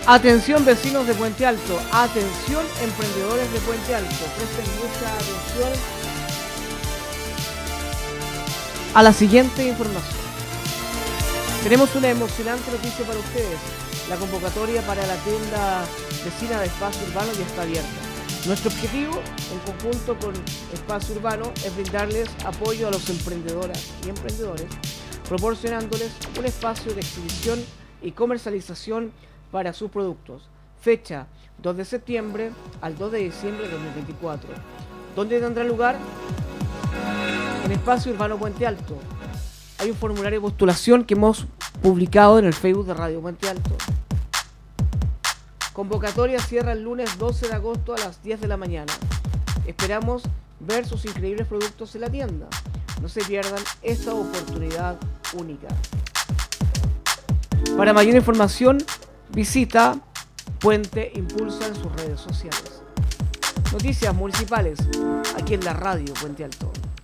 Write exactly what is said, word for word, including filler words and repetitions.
Atención vecinos de Puente Alto, atención emprendedores de Puente Alto, presten mucha atención a la siguiente información. Tenemos una emocionante noticia para ustedes. La convocatoria para la tienda vecina de Espacio Urbano ya está abierta. Nuestro objetivo, en conjunto con Espacio Urbano, es brindarles apoyo a los emprendedoras y emprendedores, proporcionándoles un espacio de exhibición y comercialización para sus productos. Fecha dos de septiembre al dos de diciembre de dos mil veinticuatro. ¿Dónde tendrá lugar? En Espacio Urbano Puente Alto. Hay un formulario de postulación que hemos publicado en el Facebook de Radio Puente Alto. Convocatoria cierra el lunes doce de agosto a las diez de la mañana. Esperamos ver sus increíbles productos en la tienda. No se pierdan esta oportunidad única. Para mayor información, visita Puente Impulsa en sus redes sociales. Noticias municipales, aquí en la Radio Puente Alto.